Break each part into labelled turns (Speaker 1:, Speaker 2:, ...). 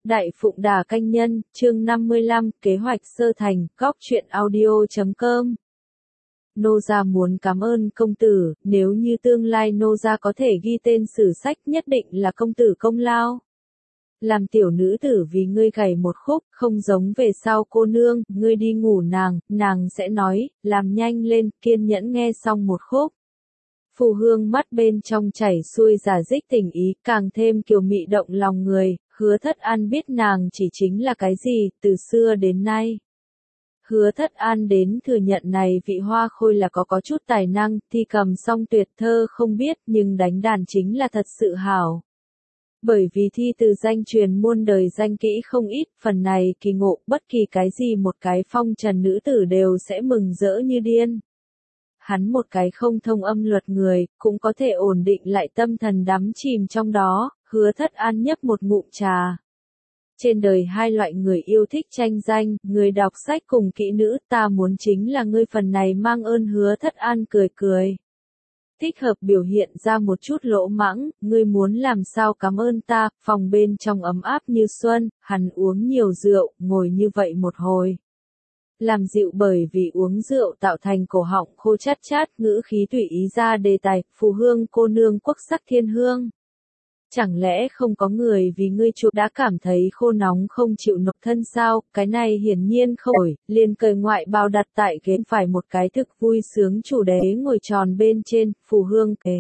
Speaker 1: Đại Phụng Đà Canh Nhân, chương 55, kế hoạch sơ thành, góc truyện audio.com. Nô gia muốn cảm ơn công tử, nếu như tương lai nô gia có thể ghi tên sử sách nhất định là công tử công lao. Làm tiểu nữ tử vì ngươi gảy một khúc, không giống về sau cô nương, ngươi đi ngủ nàng sẽ nói, làm nhanh lên, kiên nhẫn nghe xong một khúc. Phù Hương mắt bên trong chảy xuôi giả dích tình ý, càng thêm kiều mị động lòng người, Hứa Thất An biết nàng chỉ chính là cái gì, từ xưa đến nay. Hứa Thất An đến thừa nhận này vị hoa khôi là có chút tài năng, thi cầm song tuyệt thơ không biết nhưng đánh đàn chính là thật sự hảo. Bởi vì thi từ danh truyền muôn đời danh kỹ không ít, phần này kỳ ngộ, bất kỳ cái gì một cái phong trần nữ tử đều sẽ mừng rỡ như điên. Hắn một cái không thông âm luật người, cũng có thể ổn định lại tâm thần đắm chìm trong đó, Hứa Thất An nhấp một ngụm trà. Trên đời hai loại người yêu thích tranh danh, người đọc sách cùng kỹ nữ, ta muốn chính là ngươi phần này mang ơn. Hứa Thất An cười cười. Thích hợp biểu hiện ra một chút lỗ mãng, ngươi muốn làm sao cảm ơn ta, phòng bên trong ấm áp như xuân, hắn uống nhiều rượu, ngồi như vậy một hồi. Làm dịu bởi vì uống rượu tạo thành cổ họng khô chát chát, ngữ khí tùy ý ra đề tài, Phù Hương cô nương quốc sắc thiên hương. Chẳng lẽ không có người vì ngươi chuộc đã cảm thấy khô nóng không chịu nộp thân sao, cái này hiển nhiên không ổi, liền cởi ngoại bào đặt tại ghế phải một cái thực vui sướng chủ đế ngồi tròn bên trên, Phù Hương kề.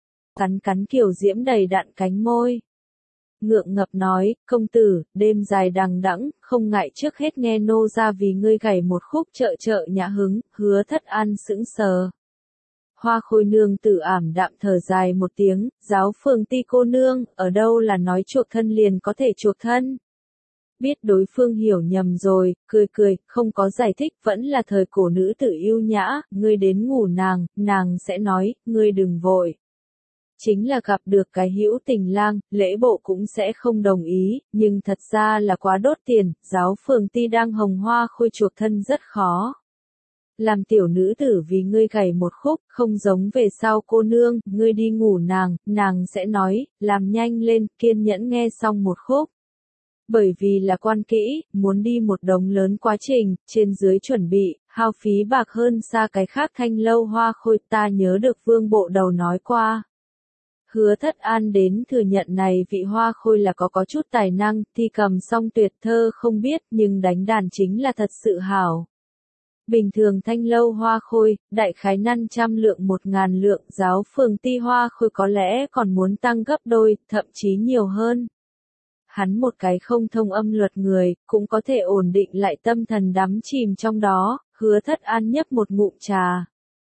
Speaker 1: Cắn kiểu diễm đầy đặn cánh môi. Ngượng ngập nói, công tử, đêm dài đằng đẵng, không ngại trước hết nghe nô ra vì ngươi gảy một khúc trợ nhã hứng. Hứa Thất An sững sờ. Hoa khôi nương tử ảm đạm thở dài một tiếng, giáo phường ti cô nương, ở đâu là nói chuộc thân liền có thể chuộc thân. Biết đối phương hiểu nhầm rồi, cười, không có giải thích, vẫn là thời cổ nữ tử yêu nhã, ngươi đến ngủ nàng sẽ nói, ngươi đừng vội. Chính là gặp được cái hữu tình lang, lễ bộ cũng sẽ không đồng ý, nhưng thật ra là quá đốt tiền, giáo phường ti đang hồng hoa khôi chuộc thân rất khó. Làm tiểu nữ tử vì ngươi gảy một khúc, không giống về sau cô nương, ngươi đi ngủ nàng sẽ nói, làm nhanh lên, kiên nhẫn nghe xong một khúc. Bởi vì là quan kỹ, muốn đi một đống lớn quá trình, trên dưới chuẩn bị, hao phí bạc hơn xa cái khác thanh lâu hoa khôi, ta nhớ được vương bộ đầu nói qua. Hứa Thất An đến thừa nhận này vị hoa khôi là có chút tài năng, thi cầm song tuyệt thơ không biết nhưng đánh đàn chính là thật sự hảo. Bình thường thanh lâu hoa khôi, đại khái 500 lượng 1000 lượng, giáo phường ti hoa khôi có lẽ còn muốn tăng gấp đôi, thậm chí nhiều hơn. Hắn một cái không thông âm luật người, cũng có thể ổn định lại tâm thần đắm chìm trong đó. Hứa Thất An nhấp một ngụm trà.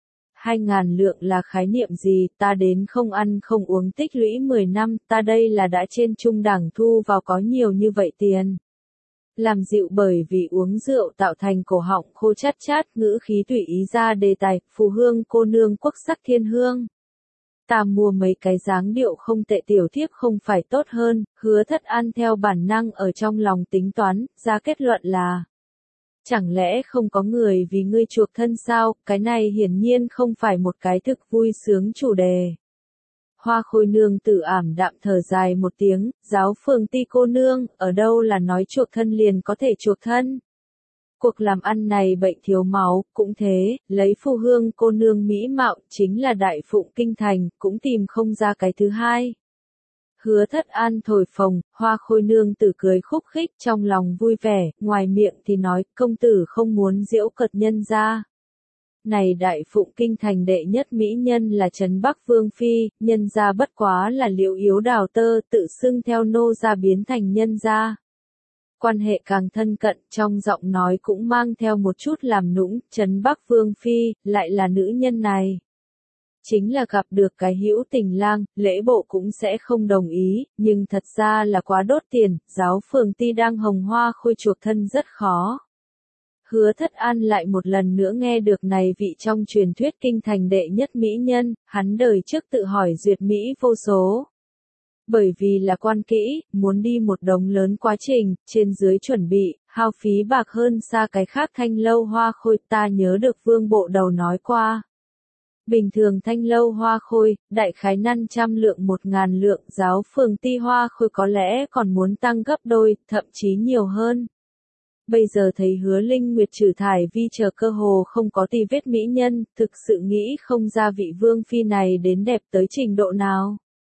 Speaker 1: 2000 lượng là khái niệm gì, ta đến không ăn không uống tích lũy 10 năm, ta đây là đã trên trung đẳng thu vào có nhiều như vậy tiền. Làm dịu bởi vì uống rượu tạo thành cổ họng khô chát chát, ngữ khí tùy ý ra đề tài, Phù Hương cô nương quốc sắc thiên hương. Ta mua mấy cái dáng điệu không tệ tiểu thiếp không phải tốt hơn. Hứa Thất An theo bản năng ở trong lòng tính toán, ra kết luận là. Chẳng lẽ không có người vì ngươi chuộc thân sao, cái này hiển nhiên không phải một cái thực vui sướng chủ đề. Hoa khôi nương tử ảm đạm thở dài một tiếng, giáo phường ti cô nương, ở đâu là nói chuộc thân liền có thể chuộc thân. Cuộc làm ăn này bệnh thiếu máu, cũng thế, lấy Phù Hương cô nương mỹ mạo, chính là đại phụng kinh thành, cũng tìm không ra cái thứ hai. Hứa Thất An thổi phồng, hoa khôi nương tử cười khúc khích trong lòng vui vẻ, ngoài miệng thì nói, công tử không muốn giễu cợt nhân gia. Này đại phụng kinh thành đệ nhất mỹ nhân là Trấn Bắc Vương Phi, nhân gia bất quá là Liễu Yếu đào tơ, tự xưng theo nô gia biến thành nhân gia. Quan hệ càng thân cận, trong giọng nói cũng mang theo một chút làm nũng, Trấn Bắc Vương Phi, lại là nữ nhân này. Chính là gặp được cái hữu tình lang, lễ bộ cũng sẽ không đồng ý, nhưng thật ra là quá đốt tiền, giáo phường ti đang hồng hoa khôi chuộc thân rất khó. Hứa Thất An lại một lần nữa nghe được này vị trong truyền thuyết kinh thành đệ nhất mỹ nhân, hắn đời trước tự hỏi duyệt mỹ vô số. Bởi vì là quan kỹ, muốn đi một đống lớn quá trình, trên dưới chuẩn bị, hao phí bạc hơn xa cái khác thanh lâu hoa khôi, ta nhớ được vương bộ đầu nói qua. Bình thường thanh lâu hoa khôi, đại khái 500 lượng 1.000 lượng, giáo phường ti hoa khôi có lẽ còn muốn tăng gấp đôi, thậm chí nhiều hơn. Bây giờ thấy Hứa Linh Nguyệt trừ thải vi chờ cơ hồ không có tì vết mỹ nhân, thực sự nghĩ không ra vị vương phi này đến đẹp tới trình độ nào.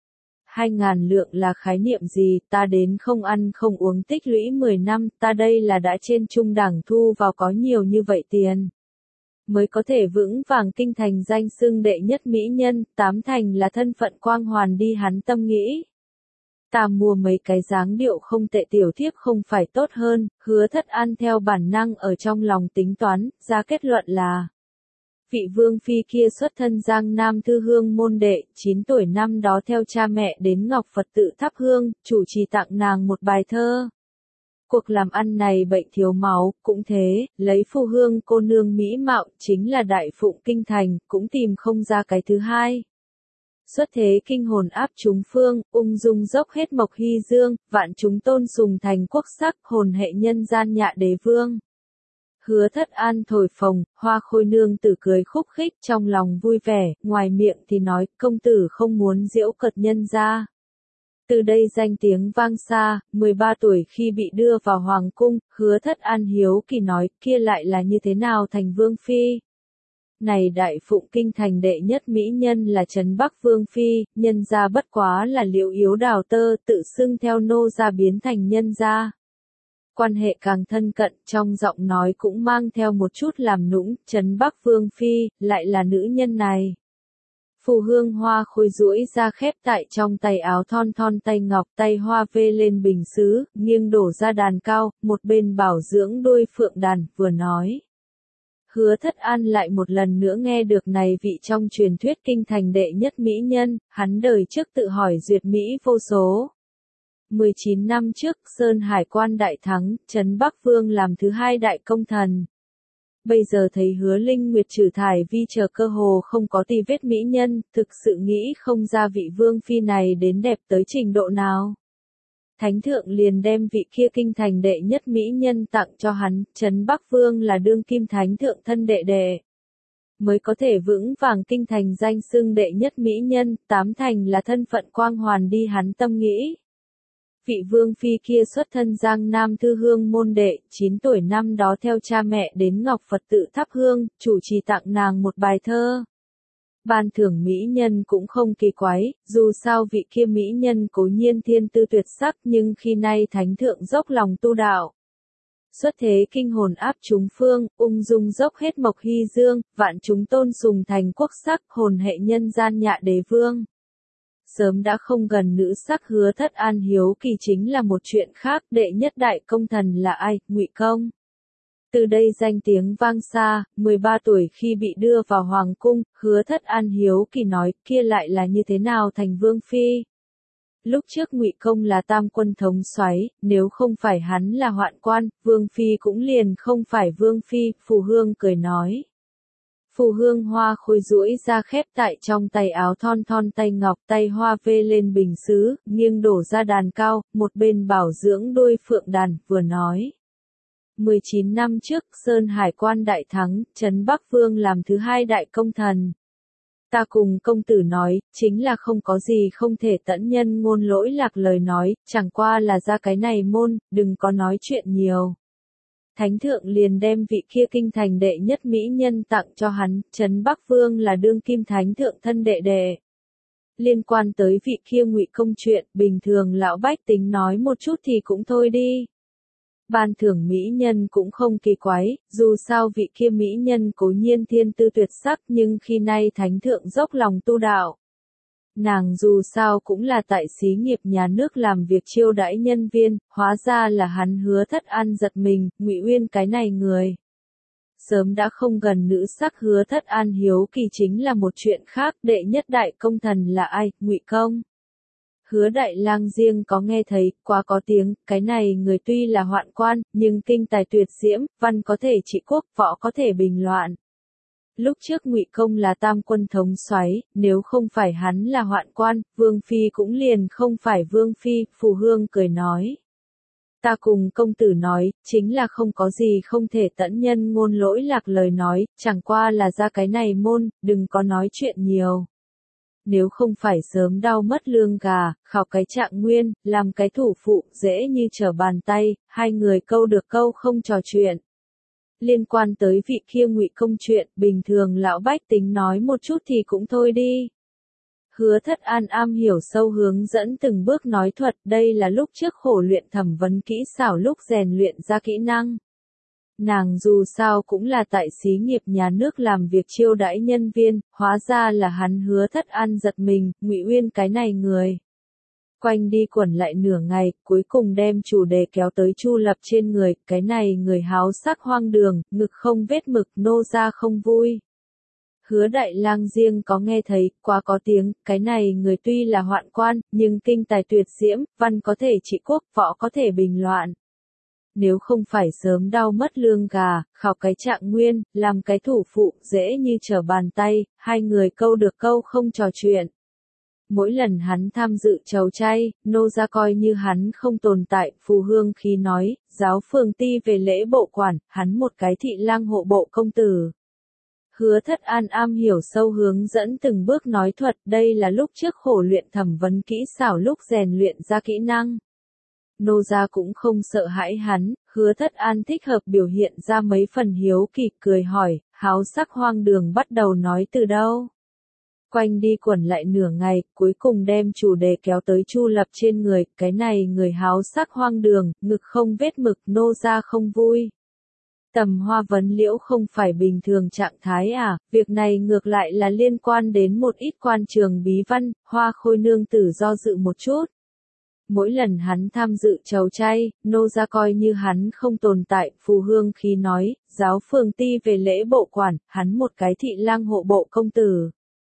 Speaker 1: 2.000 lượng là khái niệm gì, ta đến không ăn không uống tích lũy 10 năm, ta đây là đã trên trung đẳng thu vào có nhiều như vậy tiền. Mới có thể vững vàng kinh thành danh xưng đệ nhất mỹ nhân, 8 thành là thân phận quang hoàn đi hắn tâm nghĩ. Ta mua mấy cái dáng điệu không tệ tiểu thiếp không phải tốt hơn, Hứa Thất An theo bản năng ở trong lòng tính toán, ra kết luận là vị vương phi kia xuất thân Giang Nam Thư Hương môn đệ, 9 tuổi năm đó theo cha mẹ đến Ngọc Phật tự thắp hương, chủ trì tặng nàng một bài thơ. Cuộc làm ăn này bệnh thiếu máu, cũng thế, lấy Phù Hương cô nương mỹ mạo, chính là đại phụng kinh thành, cũng tìm không ra cái thứ hai. Xuất thế kinh hồn áp chúng phương, ung dung dốc hết mộc hy dương, vạn chúng tôn sùng thành quốc sắc, hồn hệ nhân gian nhạ đế vương. Hứa Thất An thổi phồng, hoa khôi nương tử cười khúc khích trong lòng vui vẻ, ngoài miệng thì nói, công tử không muốn giễu cợt nhân gia. Từ đây danh tiếng vang xa, 13 tuổi khi bị đưa vào hoàng cung, Hứa Thất An hiếu kỳ nói, kia lại là như thế nào thành vương phi. Này đại phụng kinh thành đệ nhất mỹ nhân là Trấn Bắc Vương Phi, nhân gia bất quá là Liễu Yếu đào tơ, tự xưng theo nô gia biến thành nhân gia. Quan hệ càng thân cận, trong giọng nói cũng mang theo một chút làm nũng, Trấn Bắc Vương Phi, lại là nữ nhân này. Phù Hương hoa khôi duỗi ra khép tại trong tay áo thon thon tay ngọc, tay hoa vê lên bình sứ, nghiêng đổ ra đàn cao, một bên bảo dưỡng đôi phượng đàn, vừa nói. Hứa Thất An lại một lần nữa nghe được này vị trong truyền thuyết kinh thành đệ nhất mỹ nhân, hắn đời trước tự hỏi duyệt mỹ vô số. 19 năm trước, Sơn Hải quan đại thắng, Trấn Bắc Vương làm thứ hai đại công thần. Bây giờ thấy Hứa Linh Nguyệt trừ thải vi chờ cơ hồ không có tì vết mỹ nhân, thực sự nghĩ không ra vị vương phi này đến đẹp tới trình độ nào. Thánh thượng liền đem vị kia kinh thành đệ nhất mỹ nhân tặng cho hắn, Trấn Bắc Vương là đương kim thánh thượng thân đệ đệ. Mới có thể vững vàng kinh thành danh xưng đệ nhất mỹ nhân, 8 thành là thân phận quang hoàn đi hắn tâm nghĩ. Vị vương phi kia xuất thân Giang Nam Thư Hương môn đệ, 9 tuổi năm đó theo cha mẹ đến Ngọc Phật tự thắp hương, chủ trì tặng nàng một bài thơ. Ban thưởng mỹ nhân cũng không kỳ quái, dù sao vị kia mỹ nhân cố nhiên thiên tư tuyệt sắc nhưng khi nay thánh thượng dốc lòng tu đạo. Xuất thế kinh hồn áp chúng phương, ung dung dốc hết mộc hy dương, vạn chúng tôn sùng thành quốc sắc, hồn hệ nhân gian nhạ đế vương. Sớm đã không gần nữ sắc Hứa Thất An hiếu kỳ chính là một chuyện khác, đệ nhất đại công thần là ai, Ngụy Công. Từ đây danh tiếng vang xa, 13 tuổi khi bị đưa vào hoàng cung, Hứa Thất An hiếu kỳ nói, kia lại là như thế nào thành vương phi. Lúc trước Ngụy Công là tam quân thống soái, nếu không phải hắn là hoạn quan, vương phi cũng liền không phải vương phi, Phù Hương cười nói. Phù Hương hoa khôi duỗi ra khép tại trong tay áo thon thon tay ngọc, tay hoa vê lên bình sứ, nghiêng đổ ra đàn cao, một bên bảo dưỡng đôi phượng đàn, vừa nói. 19 năm trước, Sơn Hải quan đại thắng, Trấn Bắc Vương làm thứ hai đại công thần. Ta cùng công tử nói, chính là không có gì không thể tẫn nhân ngôn lỗi lạc lời nói, chẳng qua là ra cái này môn, đừng có nói chuyện nhiều. Thánh thượng liền đem vị kia kinh thành đệ nhất mỹ nhân tặng cho hắn, Trấn Bắc Vương là đương kim thánh thượng thân đệ đệ. Liên quan tới vị kia Ngụy Công chuyện, bình thường lão bách tính nói một chút thì cũng thôi đi. Ban thưởng mỹ nhân cũng không kỳ quái, dù sao vị kia mỹ nhân cố nhiên thiên tư tuyệt sắc nhưng khi nay thánh thượng dốc lòng tu đạo. Nàng dù sao cũng là tại xí nghiệp nhà nước làm việc chiêu đãi nhân viên, hóa ra là hắn Hứa Thất An giật mình, Ngụy Uyên cái này người. Sớm đã không gần nữ sắc Hứa Thất An hiếu kỳ chính là một chuyện khác, đệ nhất đại công thần là ai, Ngụy Công. Hứa Đại Lang riêng có nghe thấy, quá có tiếng, cái này người tuy là hoạn quan, nhưng kinh tài tuyệt diễm, văn có thể trị quốc, võ có thể bình loạn. Lúc trước Ngụy Công là tam quân thống soái, nếu không phải hắn là hoạn quan, vương phi cũng liền không phải vương phi, Phù Hương cười nói. Ta cùng công tử nói, chính là không có gì không thể tẫn nhân ngôn lỗi lạc lời nói, chẳng qua là ra cái này môn, đừng có nói chuyện nhiều. Nếu không phải sớm đau mất lương gà, khảo cái trạng nguyên, làm cái thủ phụ, dễ như trở bàn tay, hai người câu được câu không trò chuyện. Liên quan tới vị kia Ngụy công chuyện, bình thường lão bách tính nói một chút thì cũng thôi đi. Hứa Thất An am hiểu sâu hướng dẫn từng bước nói thuật, đây là lúc trước khổ luyện thẩm vấn kỹ xảo lúc rèn luyện ra kỹ năng. Nàng dù sao cũng là tại xí nghiệp nhà nước làm việc chiêu đãi nhân viên, hóa ra là hắn Hứa Thất An giật mình, Ngụy Uyên cái này người. Quanh đi quẩn lại nửa ngày, cuối cùng đem chủ đề kéo tới Chu Lập trên người, cái này người háo sắc hoang đường, ngực không vết mực, nô ra không vui. Hứa Đại Lang riêng có nghe thấy, quá có tiếng, cái này người tuy là hoạn quan, nhưng kinh tài tuyệt diễm, văn có thể trị quốc, võ có thể bình loạn. Nếu không phải sớm đau mất lương gà, khảo cái trạng nguyên, làm cái thủ phụ, dễ như trở bàn tay, hai người câu được câu không trò chuyện. Mỗi lần hắn tham dự chầu chay, nô ra coi như hắn không tồn tại, phù hương khí nói, giáo phường ti về lễ bộ quản, hắn một cái thị lang hộ bộ công tử. Hứa Thất An am hiểu sâu hướng dẫn từng bước nói thuật, đây là lúc trước khổ luyện thẩm vấn kỹ xảo lúc rèn luyện ra kỹ năng. Nô gia cũng không sợ hãi hắn, Hứa Thất An thích hợp biểu hiện ra mấy phần hiếu kỳ, cười hỏi, háo sắc hoang đường bắt đầu nói từ đâu. Quanh đi quẩn lại nửa ngày, cuối cùng đem chủ đề kéo tới Chu Lập trên người, cái này người háo sắc hoang đường, ngực không vết mực, nô gia không vui. Tầm Hoa vấn liễu không phải bình thường trạng thái à, việc này ngược lại là liên quan đến một ít quan trường bí văn, Hoa Khôi nương tử do dự một chút. Mỗi lần hắn tham dự chầu chay, nô ra coi như hắn không tồn tại, phù hương khí nói, giáo phường ti về lễ bộ quản, hắn một cái thị lang hộ bộ công tử.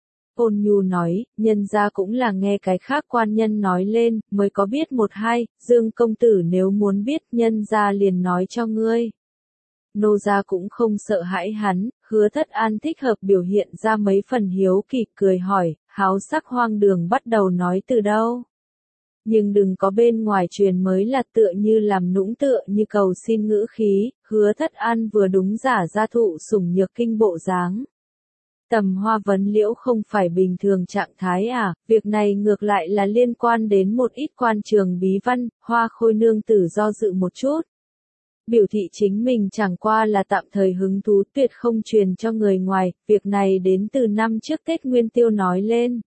Speaker 1: Ôn Nhu nói, nhân gia cũng là nghe cái khác quan nhân nói lên, mới có biết một hai, Dương công tử nếu muốn biết nhân gia liền nói cho ngươi. Nô gia cũng không sợ hãi hắn, Hứa Thất An thích hợp biểu hiện ra mấy phần hiếu kỳ, cười hỏi, háo sắc hoang đường bắt đầu nói từ đâu. Nhưng đừng có bên ngoài truyền mới là tựa như làm nũng tựa như cầu xin ngữ khí, Hứa Thất An vừa đúng giả ra thụ sủng nhược kinh bộ dáng. Tầm Hoa vấn liễu không phải bình thường trạng thái à, việc này ngược lại là liên quan đến một ít quan trường bí văn, Hoa Khôi nương tử do dự một chút. Biểu thị chính mình chẳng qua là tạm thời hứng thú, tuyệt không truyền cho người ngoài, việc này đến từ năm trước Tết Nguyên Tiêu nói lên.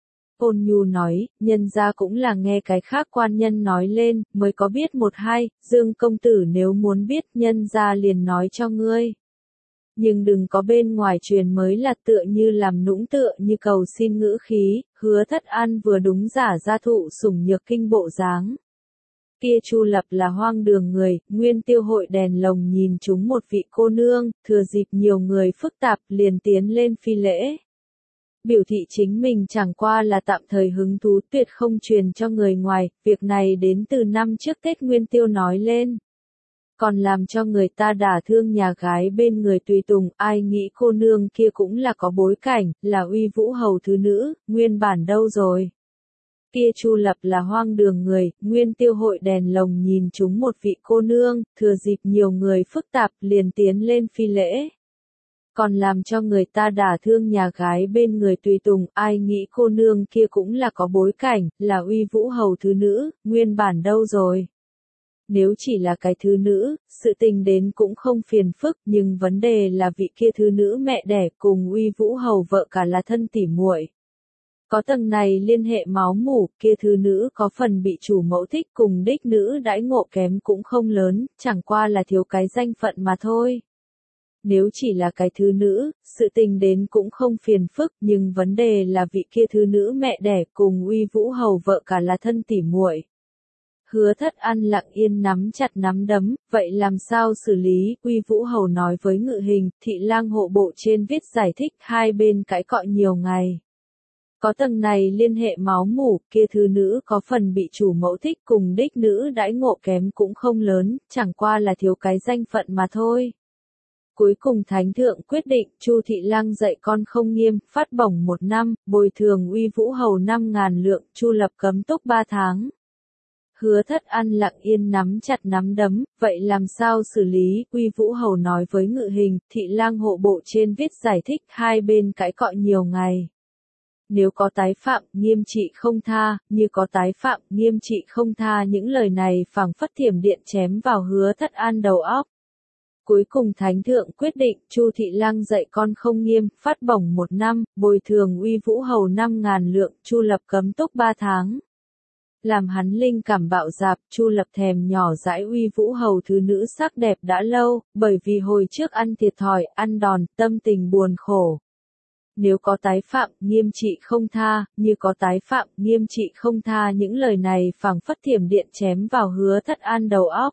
Speaker 1: Ôn Nhu nói, nhân gia cũng là nghe cái khác quan nhân nói lên, mới có biết một hai, Dương công tử nếu muốn biết nhân gia liền nói cho ngươi. Nhưng đừng có bên ngoài truyền mới là tựa như làm nũng tựa như cầu xin ngữ khí, Hứa Thất An vừa đúng giả ra thụ sủng nhược kinh bộ dáng. Kia Chu Lập là hoang đường người, Nguyên Tiêu hội đèn lồng nhìn chúng một vị cô nương, thừa dịp nhiều người phức tạp liền tiến lên phi lễ. Biểu thị chính mình chẳng qua là tạm thời hứng thú, tuyệt không truyền cho người ngoài, việc này đến từ năm trước Tết Nguyên Tiêu nói lên. Còn làm cho người ta đả thương nhà gái bên người tùy tùng, ai nghĩ cô nương kia cũng là có bối cảnh, là Uy Vũ hầu thứ nữ, nguyên bản đâu rồi. Kia Chu Lập là hoang đường người, Nguyên Tiêu hội đèn lồng nhìn chúng một vị cô nương, thừa dịp nhiều người phức tạp liền tiến lên phi lễ. Còn làm cho người ta đả thương nhà gái bên người tùy tùng, ai nghĩ cô nương kia cũng là có bối cảnh, là Uy Vũ hầu thứ nữ, nguyên bản đâu rồi. Nếu chỉ là cái thứ nữ, sự tình đến cũng không phiền phức, nhưng vấn đề là vị kia thứ nữ mẹ đẻ cùng Uy Vũ hầu vợ cả là thân tỉ muội. Có tầng này liên hệ máu mủ, kia thứ nữ có phần bị chủ mẫu thích cùng đích nữ đãi ngộ kém cũng không lớn, chẳng qua là thiếu cái danh phận mà thôi. Nếu chỉ là cái thứ nữ, sự tình đến cũng không phiền phức, nhưng vấn đề là vị kia thứ nữ mẹ đẻ cùng Uy Vũ hầu vợ cả là thân tỉ muội. Hứa Thất An lặng yên nắm chặt nắm đấm, vậy làm sao xử lý, Uy Vũ hầu nói với Ngự Hình, thị lang hộ bộ trên viết giải thích, hai bên cãi cọ nhiều ngày. Có tầng này liên hệ máu mủ, kia thứ nữ có phần bị chủ mẫu thích cùng đích nữ đãi ngộ kém cũng không lớn, chẳng qua là thiếu cái danh phận mà thôi. Cuối cùng Thánh Thượng quyết định, Chu Thị Lang dạy con không nghiêm, phát bổng 1 năm, bồi thường Uy Vũ hầu 5.000 lượng, Chu Lập cấm túc 3 tháng. Hứa Thất An lặng yên nắm chặt nắm đấm, vậy làm sao xử lý? Uy Vũ Hầu nói với Ngự Hình, Thị lang hộ bộ trên viết giải thích, hai bên cãi cọ nhiều ngày. Nếu có tái phạm, nghiêm trị không tha, như có tái phạm, nghiêm trị không tha, những lời này phảng phất thiểm điện chém vào Hứa Thất An đầu óc. Cuối cùng Thánh Thượng quyết định, Chu Thị Lang dạy con không nghiêm, phát bổng 1 năm, bồi thường Uy Vũ Hầu 5.000 lượng, Chu Lập cấm túc 3 tháng. Làm hắn linh cảm bạo dạp, Chu Lập thèm nhỏ dãi Uy Vũ Hầu thứ nữ sắc đẹp đã lâu, bởi vì hồi trước ăn thiệt thòi, ăn đòn, tâm tình buồn khổ. Nếu có tái phạm, nghiêm trị không tha, như có tái phạm, nghiêm trị không tha, những lời này phảng phất thiểm điện chém vào Hứa Thất An đầu óc.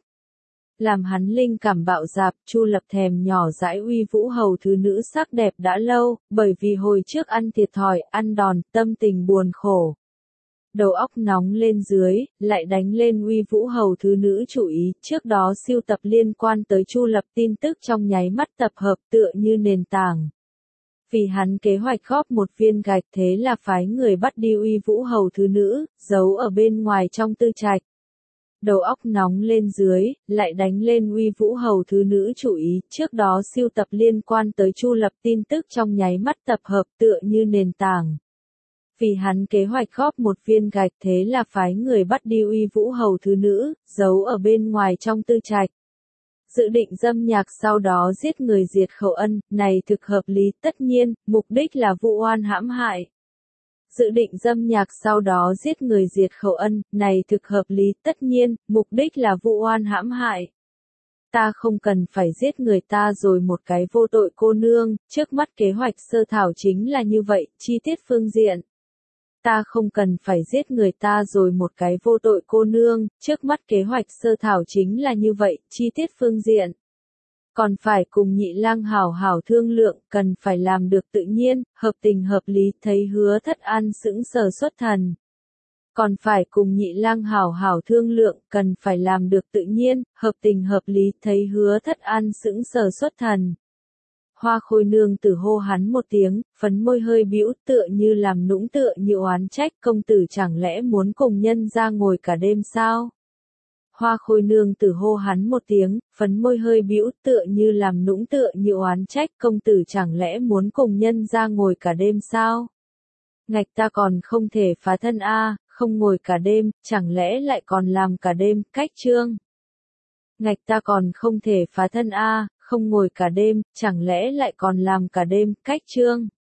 Speaker 1: Làm hắn linh cảm bạo dạp, Chu Lập thèm nhỏ dãi Uy Vũ Hầu thứ nữ sắc đẹp đã lâu, bởi vì hồi trước ăn thiệt thòi, ăn đòn, tâm tình buồn khổ. Đầu óc nóng lên dưới, lại đánh lên Uy Vũ Hầu thứ nữ chủ ý, trước đó siêu tập liên quan tới Chu Lập tin tức trong nháy mắt tập hợp tựa như nền tảng. Vì hắn kế hoạch góp một viên gạch thế là phái người bắt đi Uy Vũ Hầu thứ nữ, giấu ở bên ngoài trong tư trạch. Đầu óc nóng lên dưới, lại đánh lên Uy Vũ Hầu thứ nữ chủ ý, trước đó siêu tập liên quan tới Chu Lập tin tức trong nháy mắt tập hợp tựa như nền tảng. Vì hắn kế hoạch góp một viên gạch thế là phái người bắt đi Uy Vũ Hầu thứ nữ, giấu ở bên ngoài trong tư trạch. Dự định dâm nhạc sau đó giết người diệt khẩu ân, này thực hợp lý, tất nhiên, mục đích là vụ oan hãm hại. Dự định dâm nhạc sau đó giết người diệt khẩu ân, này thực hợp lý, tất nhiên, mục đích là vụ oan hãm hại. Ta không cần phải giết người ta rồi một cái vô tội cô nương, trước mắt kế hoạch sơ thảo chính là như vậy, chi tiết phương diện. Ta không cần phải giết người ta rồi một cái vô tội cô nương, trước mắt kế hoạch sơ thảo chính là như vậy, chi tiết phương diện. Còn phải cùng Nhị Lang hảo hảo thương lượng, cần phải làm được tự nhiên, hợp tình hợp lý, thấy Hứa Thất An sững sờ xuất thần. Còn phải cùng Nhị Lang hảo hảo thương lượng, cần phải làm được tự nhiên, hợp tình hợp lý, thấy Hứa Thất An sững sờ xuất thần. Hoa Khôi nương tử hô hắn một tiếng, phấn môi hơi bĩu, tựa như làm nũng tựa như oán trách, công tử chẳng lẽ muốn cùng nhân ra ngồi cả đêm sao? Hoa Khôi nương tử hô hắn một tiếng, phấn môi hơi bĩu, tựa như làm nũng tựa như oán trách, công tử chẳng lẽ muốn cùng nhân ra ngồi cả đêm sao? Ngạch ta còn không thể phá thân a, không ngồi cả đêm, chẳng lẽ lại còn làm cả đêm, cách chương. Ngạch ta còn không thể phá thân a, không ngồi cả đêm, chẳng lẽ lại còn làm cả đêm, cách chương.